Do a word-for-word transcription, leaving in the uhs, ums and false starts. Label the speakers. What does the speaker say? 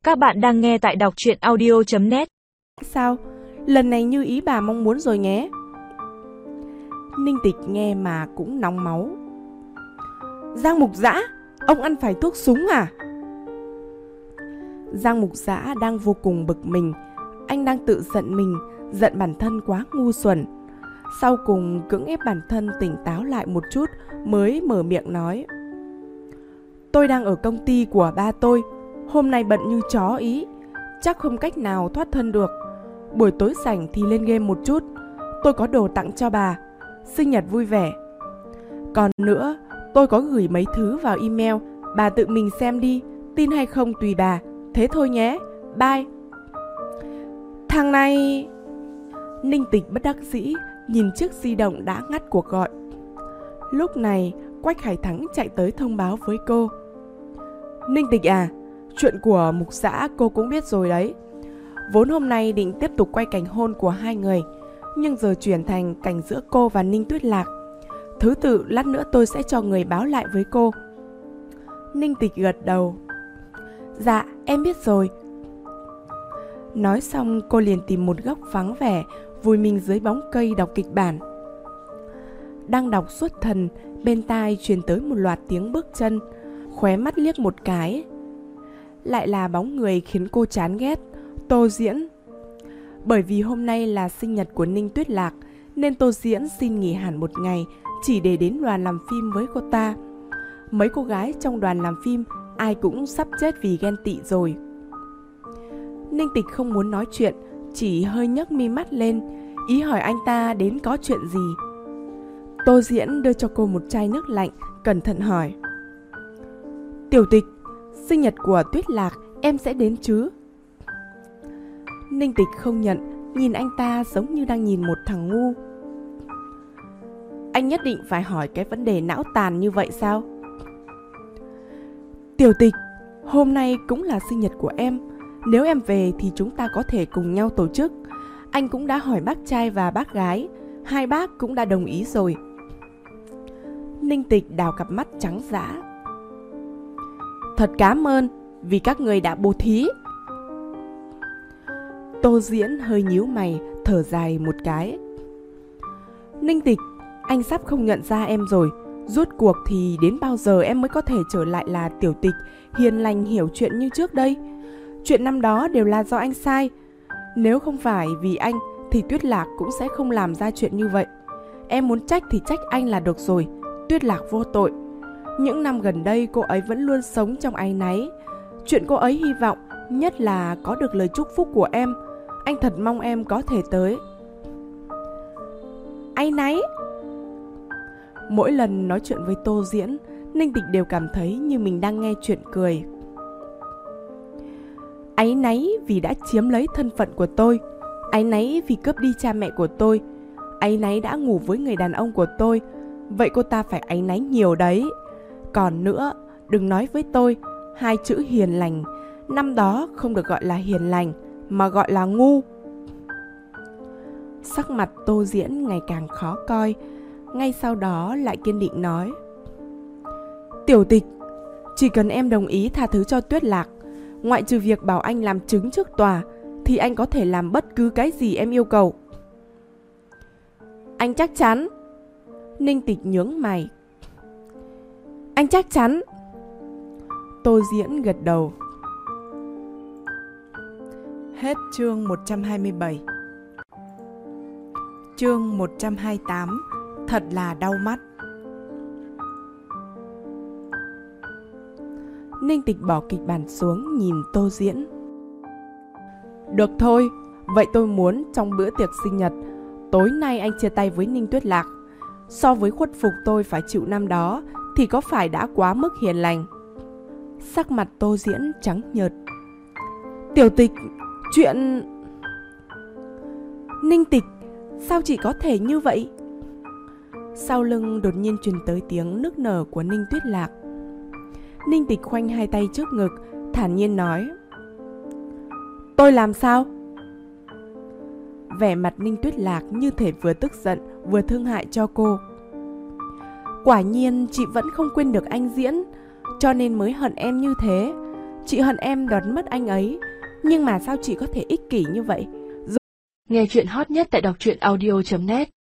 Speaker 1: Các bạn đang nghe tại đọc truyện audio chấm net.
Speaker 2: Sao? Lần này như ý bà mong muốn rồi nhé. Ninh Tịch nghe mà cũng nóng máu. Giang Mục Dã, ông ăn phải thuốc súng à? Giang Mục Dã đang vô cùng bực mình. Anh đang tự giận mình, giận bản thân quá ngu xuẩn. Sau cùng cưỡng ép bản thân tỉnh táo lại một chút mới mở miệng nói. Tôi đang ở công ty của ba tôi. Hôm nay bận như chó ý, chắc không cách nào thoát thân được. Buổi tối rảnh thì lên game một chút. Tôi có đồ tặng cho bà. Sinh nhật vui vẻ. Còn nữa, tôi có gửi mấy thứ vào email. Bà tự mình xem đi, tin hay không tùy bà. Thế thôi nhé, bye. Thằng này... Ninh Tịch bất đắc dĩ nhìn chiếc di động đã ngắt cuộc gọi. Lúc này Quách Hải Thắng chạy tới thông báo với cô. Ninh Tịch à, chuyện của Mục Dã cô cũng biết rồi đấy. Vốn hôm nay định tiếp tục quay cảnh hôn của hai người, nhưng giờ chuyển thành cảnh giữa cô và Ninh Tuyết Lạc. Thứ tự lát nữa tôi sẽ cho người báo lại với cô. Ninh Tịch gật đầu. Dạ em biết rồi. Nói xong cô liền tìm một góc vắng vẻ, vùi mình dưới bóng cây đọc kịch bản. Đang đọc xuất thần, bên tai truyền tới một loạt tiếng bước chân. Khóe mắt liếc một cái, lại là bóng người khiến cô chán ghét, Tô Diễn. Bởi vì hôm nay là sinh nhật của Ninh Tuyết Lạc, nên Tô Diễn xin nghỉ hẳn một ngày, chỉ để đến đoàn làm phim với cô ta. Mấy cô gái trong đoàn làm phim ai cũng sắp chết vì ghen tị rồi. Ninh Tịch không muốn nói chuyện, chỉ hơi nhấc mi mắt lên, ý hỏi anh ta đến có chuyện gì. Tô Diễn đưa cho cô một chai nước lạnh, cẩn thận hỏi. Tiểu Tịch, sinh nhật của Tuyết Lạc em sẽ đến chứ? Ninh Tịch không nhận, nhìn anh ta giống như đang nhìn một thằng ngu. Anh nhất định phải hỏi cái vấn đề não tàn như vậy sao? Tiểu Tịch, hôm nay cũng là sinh nhật của em. Nếu em về thì chúng ta có thể cùng nhau tổ chức. Anh cũng đã hỏi bác trai và bác gái, hai bác cũng đã đồng ý rồi. Ninh Tịch đào cặp mắt trắng dã. Thật cảm ơn vì các người đã bố thí. Tô Diễn hơi nhíu mày, thở dài một cái. Ninh Tịch, anh sắp không nhận ra em rồi. Rốt cuộc thì đến bao giờ em mới có thể trở lại là Tiểu Tịch hiền lành hiểu chuyện như trước đây? Chuyện năm đó đều là do anh sai. Nếu không phải vì anh thì Tuyết Lạc cũng sẽ không làm ra chuyện như vậy. Em muốn trách thì trách anh là được rồi. Tuyết Lạc vô tội. Những năm gần đây cô ấy vẫn luôn sống trong áy náy. Chuyện cô ấy hy vọng nhất là có được lời chúc phúc của em. Anh thật mong em có thể tới. Áy náy? Mỗi lần nói chuyện với Tô Diễn, Ninh Tịch đều cảm thấy như mình đang nghe chuyện cười. Áy náy vì đã chiếm lấy thân phận của tôi. Áy náy vì cướp đi cha mẹ của tôi. Áy náy đã ngủ với người đàn ông của tôi. Vậy cô ta phải áy náy nhiều đấy. Còn nữa, đừng nói với tôi hai chữ hiền lành. Năm đó không được gọi là hiền lành, mà gọi là ngu. Sắc mặt Tô Diễn ngày càng khó coi. Ngay sau đó lại kiên định nói. Tiểu Tịch, chỉ cần em đồng ý tha thứ cho Tuyết Lạc, ngoại trừ việc bảo anh làm chứng trước tòa, thì anh có thể làm bất cứ cái gì em yêu cầu. Anh chắc chắn? Ninh Tịch nhướng mày. Anh chắc chắn? Tô Diễn gật đầu. Hết chương một trăm hai mươi bảy. Chương một trăm hai mươi tám. Thật là đau mắt. Ninh Tịch bỏ kịch bản xuống, nhìn Tô Diễn. Được thôi, vậy tôi muốn trong bữa tiệc sinh nhật, tối nay anh chia tay với Ninh Tuyết Lạc. So với khuất phục tôi phải chịu năm đó, thì có phải đã quá mức hiền lành? Sắc mặt Tô Diễn trắng nhợt. Tiểu Tịch, chuyện... Ninh Tịch, sao chỉ có thể như vậy? Sau lưng đột nhiên truyền tới tiếng nức nở của Ninh Tuyết Lạc. Ninh Tịch khoanh hai tay trước ngực, thản nhiên nói. Tôi làm sao? Vẻ mặt Ninh Tuyết Lạc như thể vừa tức giận vừa thương hại cho cô. Quả nhiên chị vẫn không quên được anh Diễn, cho nên mới hận em như thế. Chị hận em đoạt mất anh ấy, nhưng mà sao chị có thể ích kỷ như vậy?
Speaker 1: Nghe chuyện hot nhất tại đọc truyện audio chấm net.